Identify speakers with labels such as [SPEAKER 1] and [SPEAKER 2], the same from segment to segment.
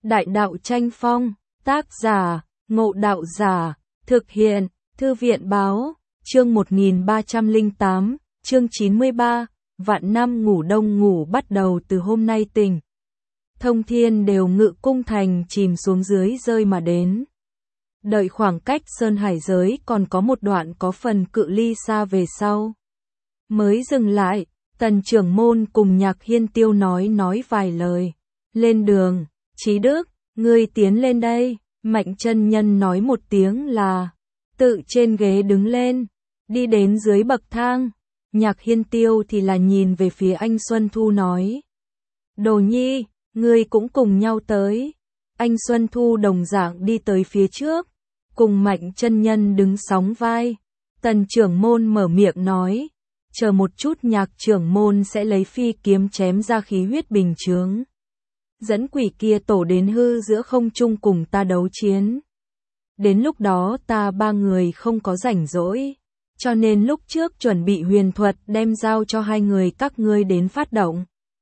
[SPEAKER 1] Đại đạo tranh phong, tác giả, Ngộ Đạo Giả, thực hiện, Thư viện báo, chương 1308, chương 93, vạn năm ngủ đông ngủ bắt đầu từ hôm nay tỉnh. Thông thiên đều ngự cung thành chìm xuống dưới rơi mà đến. Đợi khoảng cách sơn hải giới còn có một đoạn có phần cự ly xa về sau. Mới dừng lại, Tần trưởng môn cùng Nhạc Hiên Tiêu nói vài lời. Lên đường, Chí Đức, ngươi tiến lên đây. Mạnh chân nhân nói một tiếng là, tự trên ghế đứng lên, đi đến dưới bậc thang. Nhạc Hiên Tiêu thì là nhìn về phía anh Xuân Thu nói. Đồ nhi, ngươi cũng cùng nhau tới. Anh Xuân Thu đồng dạng đi tới phía trước, cùng Mạnh chân nhân đứng sóng vai. Tần trưởng môn mở miệng nói, chờ một chút Nhạc trưởng môn sẽ lấy phi kiếm chém ra khí huyết bình chướng. Dẫn quỷ kia tổ đến hư giữa không trung cùng ta đấu chiến. Đến lúc đó ta ba người không có rảnh rỗi, cho nên lúc trước chuẩn bị huyền thuật đem giao cho hai người các ngươi đến phát động.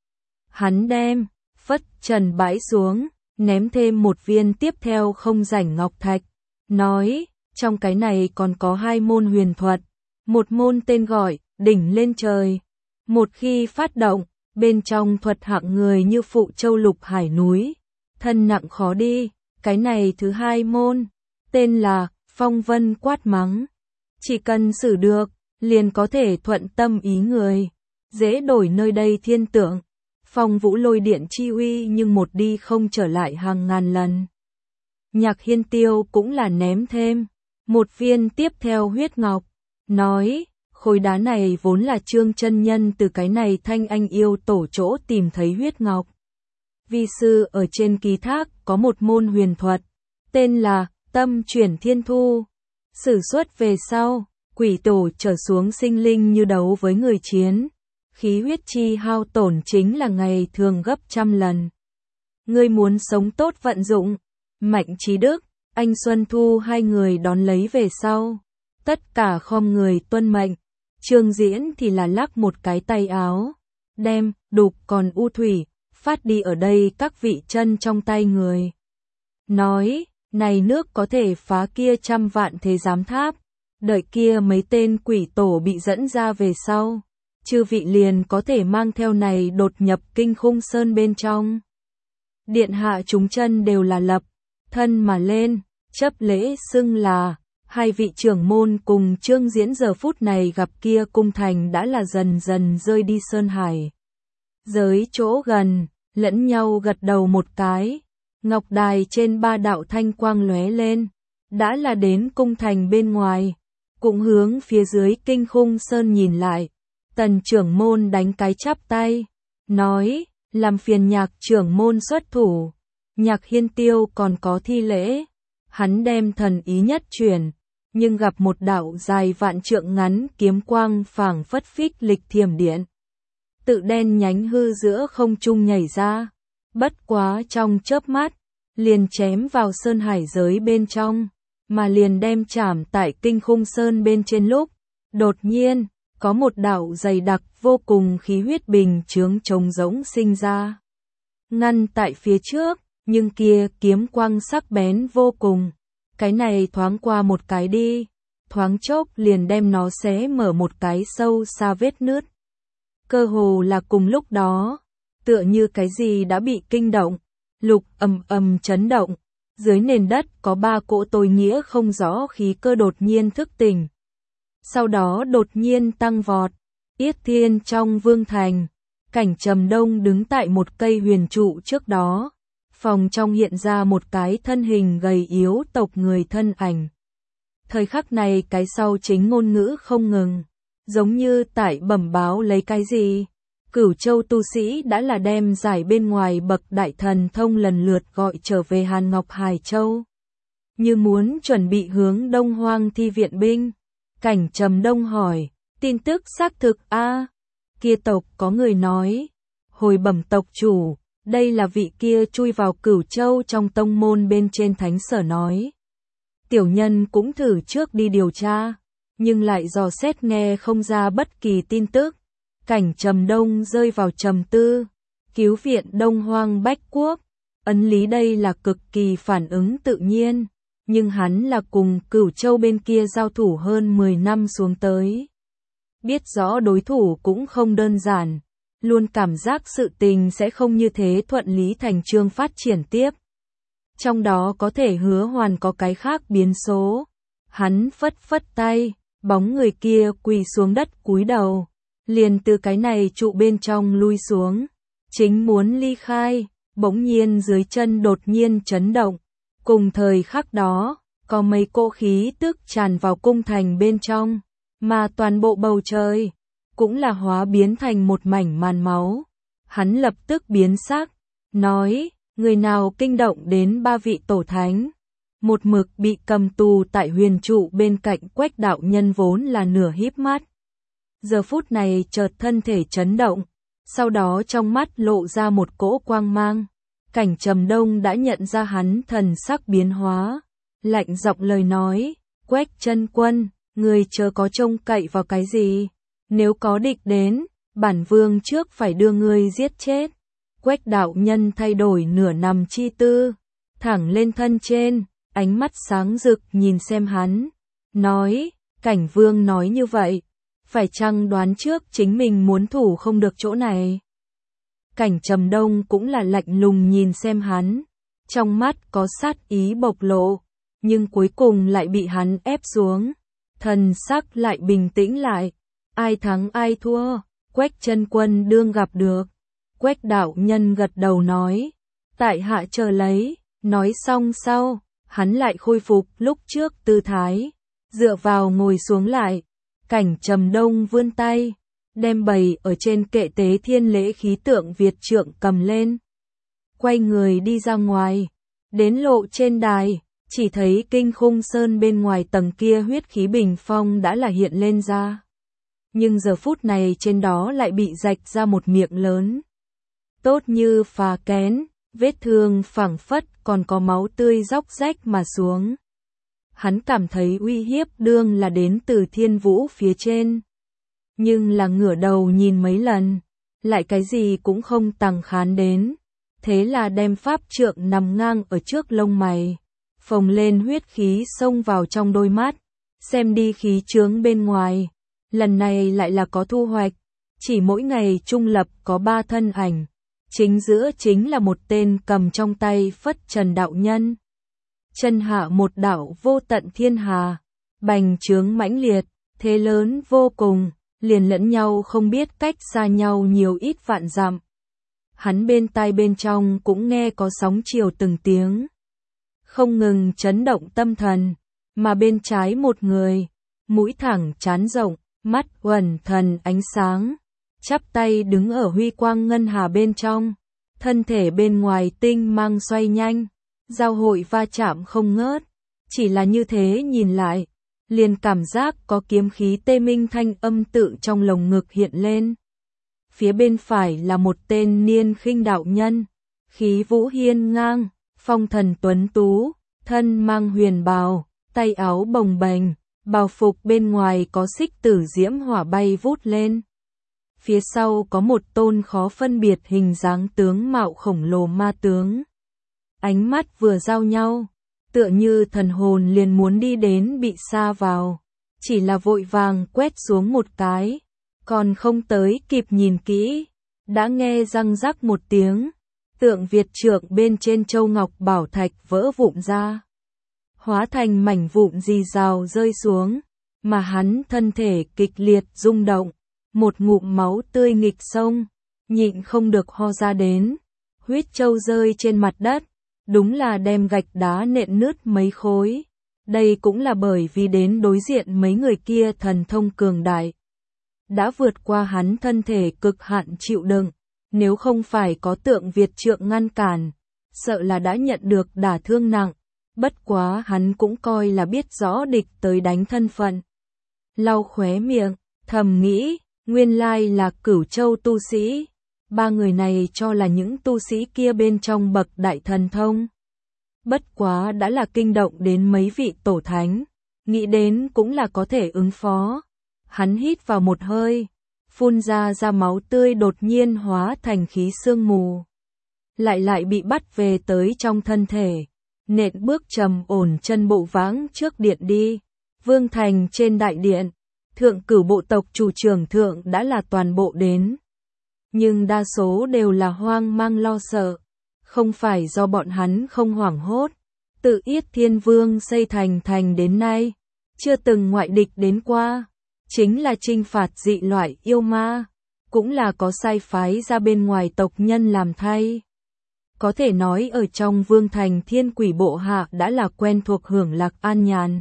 [SPEAKER 1] Hắn đem, phất trần bãi xuống, ném thêm một viên tiếp theo không rảnh ngọc thạch, nói, trong cái này còn có hai môn huyền thuật, một môn tên gọi, đỉnh lên trời. Một khi phát động, bên trong thuật hạng người như phụ châu lục hải núi, thân nặng khó đi. Cái này thứ hai môn, tên là phong vân quát mắng. Chỉ cần xử được, liền có thể thuận tâm ý người, dễ đổi nơi đây thiên tượng. Phong vũ lôi điện chi uy nhưng một đi không trở lại hàng ngàn lần. Nhạc Hiên Tiêu cũng là ném thêm một viên tiếp theo huyết ngọc, nói, khối đá này vốn là Trương chân nhân từ cái này Thanh Anh yêu tổ chỗ tìm thấy huyết ngọc. Vi sư ở trên ký thác có một môn huyền thuật, tên là Tâm Chuyển Thiên Thu. Sử xuất về sau, quỷ tổ trở xuống sinh linh như đấu với người chiến. Khí huyết chi hao tổn chính là ngày thường gấp trăm lần. Ngươi muốn sống tốt vận dụng. Mạnh Chí Đức, anh Xuân Thu hai người đón lấy về sau. Tất cả khom người tuân mệnh. Trương Diễn thì là lắc một cái tay áo. Đem, đục còn u thủy, phát đi ở đây các vị chân trong tay người. Nói, này nước có thể phá kia trăm vạn thế giám tháp. Đợi kia mấy tên quỷ tổ bị dẫn ra về sau. Chư vị liền có thể mang theo này đột nhập Kinh Khung Sơn bên trong. Điện hạ chúng chân đều là lập thân mà lên, chấp lễ xưng là. Hai vị trưởng môn cùng Trương Diễn giờ phút này gặp kia cung thành đã là dần dần rơi đi sơn hải. Giới chỗ gần, lẫn nhau gật đầu một cái. Ngọc đài trên ba đạo thanh quang lóe lên, đã là đến cung thành bên ngoài, cũng hướng phía dưới Kinh Khung Sơn nhìn lại. Tần trưởng môn đánh cái chắp tay, nói, làm phiền Nhạc trưởng môn xuất thủ. Nhạc Hiên Tiêu còn có thi lễ, hắn đem thần ý nhất chuyển, nhưng gặp một đạo dài vạn trượng ngắn kiếm quang phảng phất phích lịch thiểm điện. Tự đen nhánh hư giữa không trung nhảy ra, bất quá trong chớp mắt, liền chém vào sơn hải giới bên trong, mà liền đem chạm tại Kinh Khung Sơn bên trên lúc, đột nhiên, có một đạo dày đặc vô cùng khí huyết bình chướng trống rỗng sinh ra. Ngăn tại phía trước, nhưng kia kiếm quang sắc bén vô cùng. Cái này thoáng qua một cái đi, thoáng chốc liền đem nó xé mở một cái sâu xa vết nứt. Cơ hồ là cùng lúc đó, tựa như cái gì đã bị kinh động, lục ầm ầm chấn động, dưới nền đất có ba cỗ tối nghĩa không rõ khí cơ đột nhiên thức tỉnh. Sau đó đột nhiên tăng vọt, Yết Thiên trong vương thành, Cảnh Trầm Đông đứng tại một cây huyền trụ trước đó. Phòng trong hiện ra một cái thân hình gầy yếu tộc người thân ảnh. Thời khắc này cái sau chính ngôn ngữ không ngừng, giống như tại bẩm báo lấy cái gì. Cửu Châu tu sĩ đã là đem giải bên ngoài bậc đại thần thông lần lượt gọi trở về Hàn Ngọc Hải Châu. Như muốn chuẩn bị hướng Đông Hoang thi viện binh. Cảnh Trầm Đông hỏi, tin tức xác thực a? Kia tộc có người nói, hồi bẩm tộc chủ. Đây là vị kia chui vào Cửu Châu trong tông môn bên trên thánh sở nói. Tiểu nhân cũng thử trước đi điều tra, nhưng lại dò xét nghe không ra bất kỳ tin tức. Cảnh Trầm Đông rơi vào trầm tư, cứu viện Đông Hoang Bách Quốc, ấn lý đây là cực kỳ phản ứng tự nhiên, nhưng hắn là cùng Cửu Châu bên kia giao thủ hơn 10 năm xuống tới. Biết rõ đối thủ cũng không đơn giản, luôn cảm giác sự tình sẽ không như thế thuận lý thành章phát triển tiếp. Trong đó có thể hứa hoàn có cái khác biến số. Hắn phất phất tay, bóng người kia quỳ xuống đất cúi đầu, liền từ cái này trụ bên trong lui xuống, chính muốn ly khai, bỗng nhiên dưới chân đột nhiên chấn động. Cùng thời khắc đó, có mấy cỗ khí tức tràn vào cung thành bên trong, mà toàn bộ bầu trời cũng là hóa biến thành một mảnh màn máu. Hắn lập tức biến sắc, nói, người nào kinh động đến 3 vị tổ thánh. Một mực bị cầm tù tại huyền trụ bên cạnh Quách đạo nhân vốn là nửa híp mắt. Giờ phút này chợt thân thể chấn động, sau đó trong mắt lộ ra một cỗ quang mang. Cảnh Trầm Đông đã nhận ra hắn thần sắc biến hóa, lạnh giọng lời nói, Quách chân quân, người chớ có trông cậy vào cái gì, nếu có địch đến, bản vương trước phải đưa ngươi giết chết. Quách đạo nhân thay đổi nửa nằm chi tư, thẳng lên thân trên, ánh mắt sáng rực nhìn xem hắn, nói, Cảnh vương nói như vậy, phải chăng đoán trước chính mình muốn thủ không được chỗ này? Cảnh Trầm Đông cũng là lạnh lùng nhìn xem hắn, trong mắt có sát ý bộc lộ, nhưng cuối cùng lại bị hắn ép xuống, thần sắc lại bình tĩnh lại, ai thắng ai thua, Quách chân quân đương gặp được. Quách đạo nhân gật đầu nói, tại hạ chờ lấy, nói xong sau, hắn lại khôi phục lúc trước tư thái, dựa vào ngồi xuống lại. Cảnh Trầm Đông vươn tay, đem bày ở trên kệ tế thiên lễ khí tượng Việt trượng cầm lên. Quay người đi ra ngoài, đến lộ trên đài, chỉ thấy Kinh Khung Sơn bên ngoài tầng kia huyết khí bình phong đã là hiện lên ra. Nhưng giờ phút này trên đó lại bị rạch ra một miệng lớn. Tốt như phá kén, vết thương phảng phất còn có máu tươi róc rách mà xuống. Hắn cảm thấy uy hiếp đương là đến từ Thiên Vũ phía trên. Nhưng là ngửa đầu nhìn mấy lần, lại cái gì cũng không tằng khán đến. Thế là đem pháp trượng nằm ngang ở trước lông mày, phồng lên huyết khí xông vào trong đôi mắt, xem đi khí chướng bên ngoài. Lần này lại là có thu hoạch, chỉ mỗi ngày trung lập có 3 thân ảnh. Chính giữa chính là một tên cầm trong tay phất trần đạo nhân. Chân hạ một đạo vô tận thiên hà, bành trướng mãnh liệt, thế lớn vô cùng, liền lẫn nhau không biết cách xa nhau nhiều ít vạn dặm. Hắn bên tai bên trong cũng nghe có sóng chiều từng tiếng, không ngừng chấn động tâm thần, mà bên trái một người, mũi thẳng trán rộng, mắt uẩn thần ánh sáng, chắp tay đứng ở huy quang ngân hà bên trong, thân thể bên ngoài tinh mang xoay nhanh, giao hội va chạm không ngớt, chỉ là như thế nhìn lại, liền cảm giác có kiếm khí tê minh thanh âm tự trong lồng ngực hiện lên. Phía bên phải là một tên niên khinh đạo nhân, khí vũ hiên ngang, phong thần tuấn tú, thân mang huyền bào, tay áo bồng bềnh, bào phục bên ngoài có xích tử diễm hỏa bay vút lên. Phía sau có một tôn khó phân biệt hình dáng tướng mạo khổng lồ ma tướng. Ánh mắt vừa giao nhau, tựa như thần hồn liền muốn đi đến bị sa vào, chỉ là vội vàng quét xuống một cái, còn không tới kịp nhìn kỹ, đã nghe răng rắc một tiếng, tượng Việt trượng bên trên châu ngọc bảo thạch vỡ vụn ra, hóa thành mảnh vụn rì rào rơi xuống, mà hắn thân thể kịch liệt rung động, một ngụm máu tươi nghịch sông, nhịn không được ho ra đến, huyết châu rơi trên mặt đất. Đúng là đem gạch đá nện nứt mấy khối. Đây cũng là bởi vì đến đối diện mấy người kia thần thông cường đại, đã vượt qua hắn thân thể cực hạn chịu đựng. Nếu không phải có tượng Việt trượng ngăn cản, sợ là đã nhận được đả thương nặng. Bất quá hắn cũng coi là biết rõ địch tới đánh thân phận. Lau khóe miệng, thầm nghĩ, nguyên lai là Cửu Châu tu sĩ. 3 người này cho là những tu sĩ kia bên trong bậc đại thần thông. Bất quá đã là kinh động đến mấy vị tổ thánh, nghĩ đến cũng là có thể ứng phó. Hắn hít vào một hơi, phun ra máu tươi đột nhiên hóa thành khí sương mù. lại bị bắt về tới trong thân thể. Nện bước trầm ổn chân bộ vãng trước điện đi. Vương thành trên đại điện, thượng cửu bộ tộc chủ trưởng thượng đã là toàn bộ đến. Nhưng đa số đều là hoang mang lo sợ. Không phải do bọn hắn không hoảng hốt. Tự Yết Thiên Vương xây thành đến nay, chưa từng ngoại địch đến qua. Chính là trinh phạt dị loại yêu ma. Cũng là có sai phái ra bên ngoài tộc nhân làm thay. Có thể nói ở trong vương thành thiên quỷ bộ hạ đã là quen thuộc hưởng lạc an nhàn.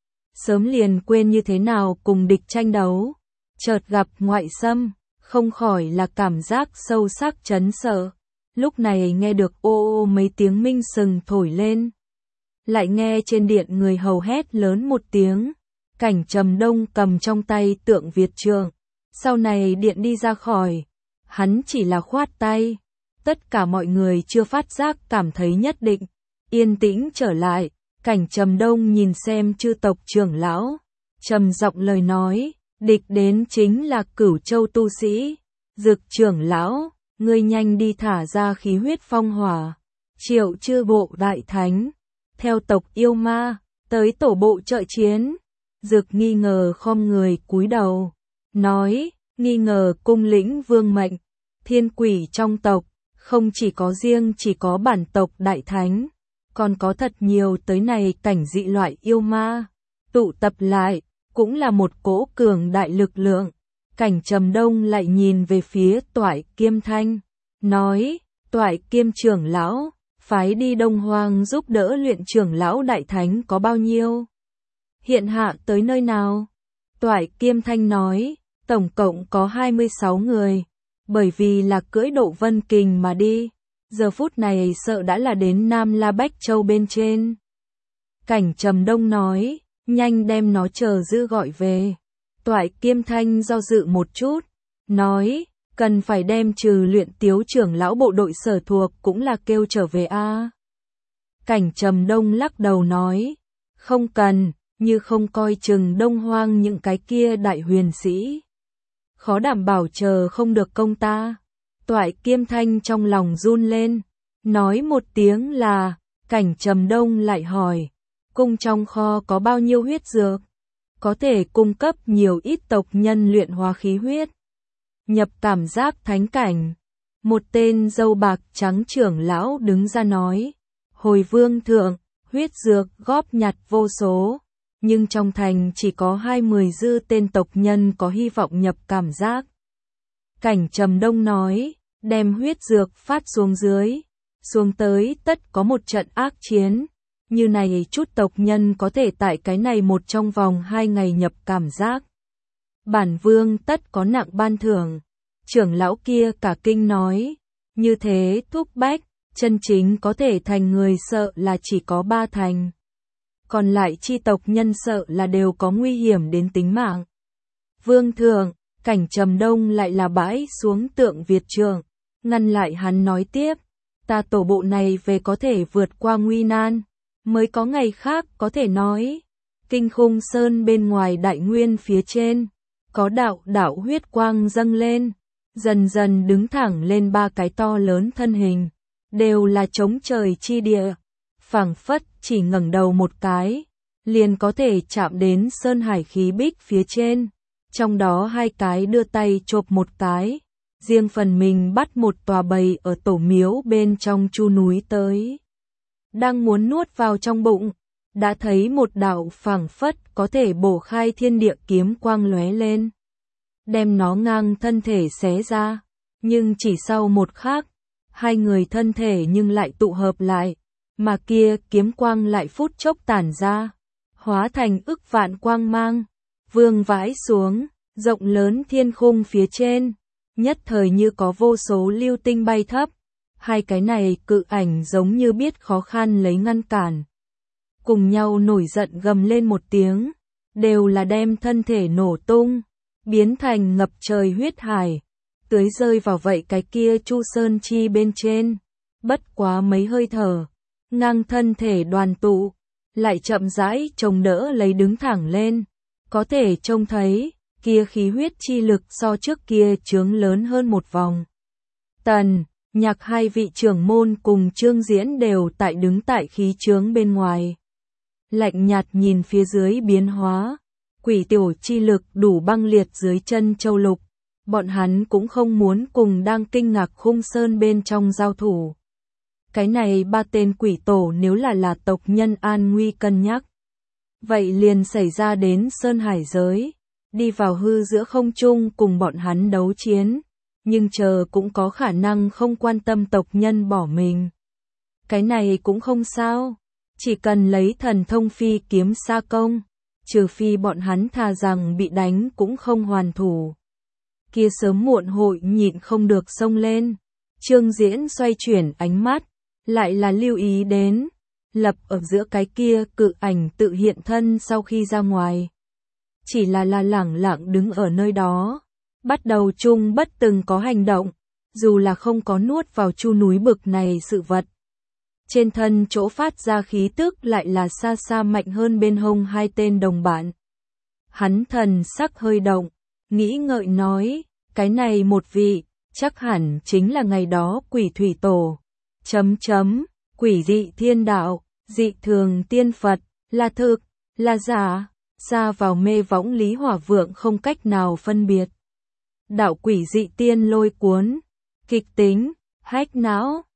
[SPEAKER 1] Sớm liền quên như thế nào cùng địch tranh đấu. Chợt gặp ngoại xâm, không khỏi là cảm giác sâu sắc chấn sợ. Lúc này nghe được ô ô mấy tiếng minh sừng thổi lên. Lại nghe trên điện người hầu hét lớn một tiếng. Cảnh Trầm Đông cầm trong tay tượng Việt trượng. Sau này điện đi ra khỏi. Hắn chỉ là khoát tay. Tất cả mọi người chưa phát giác cảm thấy nhất định. Yên tĩnh trở lại. Cảnh Trầm Đông nhìn xem chư tộc trưởng lão. Trầm giọng lời nói. Địch đến chính là Cửu Châu tu sĩ. Dực trưởng lão. Ngươi nhanh đi thả ra khí huyết phong hỏa. Triệu chư bộ đại thánh. Theo tộc yêu ma. Tới tổ bộ trợ chiến. Dực nghi ngờ khom người cúi đầu. Nói. Nghi ngờ cung lĩnh vương mệnh. Thiên quỷ trong tộc. Không chỉ có riêng chỉ có bản tộc đại thánh. Còn có thật nhiều tới này cảnh dị loại yêu ma. Tụ tập lại. Cũng là một cỗ cường đại lực lượng. Cảnh Trầm Đông lại nhìn về phía Toại Kiêm Thanh. Nói. Toại Kiêm trưởng lão. Phái đi Đông Hoang giúp đỡ luyện trưởng lão đại thánh có bao nhiêu? Hiện hạ tới nơi nào? Toại Kiêm Thanh nói. Tổng cộng có 26 người. Bởi vì là cưỡi Độ Vân Kình mà đi. Giờ phút này sợ đã là đến Nam La Bách Châu bên trên. Cảnh Trầm Đông nói. Nhanh đem nó chờ giữ gọi về. Toại Kiêm Thanh do dự một chút. Nói. Cần phải đem trừ luyện tiếu trưởng lão bộ đội sở thuộc cũng là kêu trở về a. Cảnh Trầm Đông lắc đầu nói. Không cần. Như không coi chừng Đông Hoang những cái kia đại huyền sĩ. Khó đảm bảo chờ không được công ta. Toại Kiêm Thanh trong lòng run lên. Nói một tiếng là. Cảnh Trầm Đông lại hỏi. Cung trong kho có bao nhiêu huyết dược? Có thể cung cấp nhiều ít tộc nhân luyện hóa khí huyết. Nhập cảm giác thánh cảnh. Một tên râu bạc trắng trưởng lão đứng ra nói. Hồi vương thượng, huyết dược góp nhặt vô số. Nhưng trong thành chỉ có 20 dư tên tộc nhân có hy vọng nhập cảm giác. Cảnh Trầm Đông nói. Đem huyết dược phát xuống dưới. Xuống tới tất có một trận ác chiến. Như này chút tộc nhân có thể tại cái này một trong vòng 2 ngày nhập cảm giác. Bản vương tất có nặng ban thưởng. Trưởng lão kia cả kinh nói. Như thế thúc bách, chân chính có thể thành người sợ là chỉ có 3 thành. Còn lại chi tộc nhân sợ là đều có nguy hiểm đến tính mạng. Vương thượng, Cảnh Trầm Đông lại là bãi xuống tượng Việt trượng. Ngăn lại hắn nói tiếp. Ta tổ bộ này về có thể vượt qua nguy nan. Mới có ngày khác có thể nói. Kinh Khung Sơn bên ngoài đại nguyên phía trên. Có đạo huyết quang dâng lên. Dần dần đứng thẳng lên 3 cái to lớn thân hình. Đều là chống trời chi địa. Phảng phất chỉ ngẩng đầu một cái. Liền có thể chạm đến sơn hải khí bích phía trên. Trong đó 2 cái đưa tay chộp một cái. Riêng phần mình bắt một tòa bầy ở tổ miếu bên trong chu núi tới. Đang muốn nuốt vào trong bụng. Đã thấy một đạo phảng phất có thể bổ khai thiên địa kiếm quang lóe lên. Đem nó ngang thân thể xé ra. Nhưng chỉ sau một khắc. 2 người thân thể nhưng lại tụ hợp lại. Mà kia kiếm quang lại phút chốc tản ra. Hóa thành ức vạn quang mang. Vương vãi xuống. Rộng lớn thiên khung phía trên. Nhất thời như có vô số lưu tinh bay thấp. 2 cái này cự ảnh giống như biết khó khăn lấy ngăn cản. Cùng nhau nổi giận gầm lên một tiếng. Đều là đem thân thể nổ tung. Biến thành ngập trời huyết hải. Tưới rơi vào vậy cái kia Chu Sơn Chi bên trên. Bất quá mấy hơi thở. Ngang thân thể đoàn tụ. Lại chậm rãi trông đỡ lấy đứng thẳng lên. Có thể trông thấy. Kia khí huyết chi lực so trước kia chướng lớn hơn một vòng. Tần, Nhạc hai vị trưởng môn cùng Trương Diễn đều đứng tại khí chướng bên ngoài. Lạnh nhạt nhìn phía dưới biến hóa, quỷ tiểu chi lực đủ băng liệt dưới chân Châu Lục. Bọn hắn cũng không muốn cùng đang kinh ngạc Khung Sơn bên trong giao thủ. Cái này ba tên quỷ tổ nếu là tộc nhân an nguy cân nhắc. Vậy liền xảy ra đến Sơn Hải giới, đi vào hư giữa không trung cùng bọn hắn đấu chiến, nhưng chờ cũng có khả năng không quan tâm tộc nhân bỏ mình. Cái này cũng không sao, chỉ cần lấy thần thông phi kiếm xa công, trừ phi bọn hắn thà rằng bị đánh cũng không hoàn thủ. Kia sớm muộn hội nhịn không được xông lên. Trương Diễn xoay chuyển ánh mắt, lại là lưu ý đến, lập ở giữa cái kia cự ảnh tự hiện thân sau khi ra ngoài. Chỉ là lẳng lặng đứng ở nơi đó, bắt đầu chung bất từng có hành động, dù là không có nuốt vào chu núi bực này sự vật. Trên thân chỗ phát ra khí tức lại là xa xa mạnh hơn bên hông hai tên đồng bạn. Hắn thần sắc hơi động, nghĩ ngợi nói, cái này một vị, chắc hẳn chính là ngày đó quỷ thủy tổ. Quỷ dị thiên đạo, dị thường tiên Phật, là thực, là giả, xa vào mê võng Lý Hỏa Vượng không cách nào phân biệt. Đạo quỷ dị tiên lôi cuốn, kịch tính, hách não,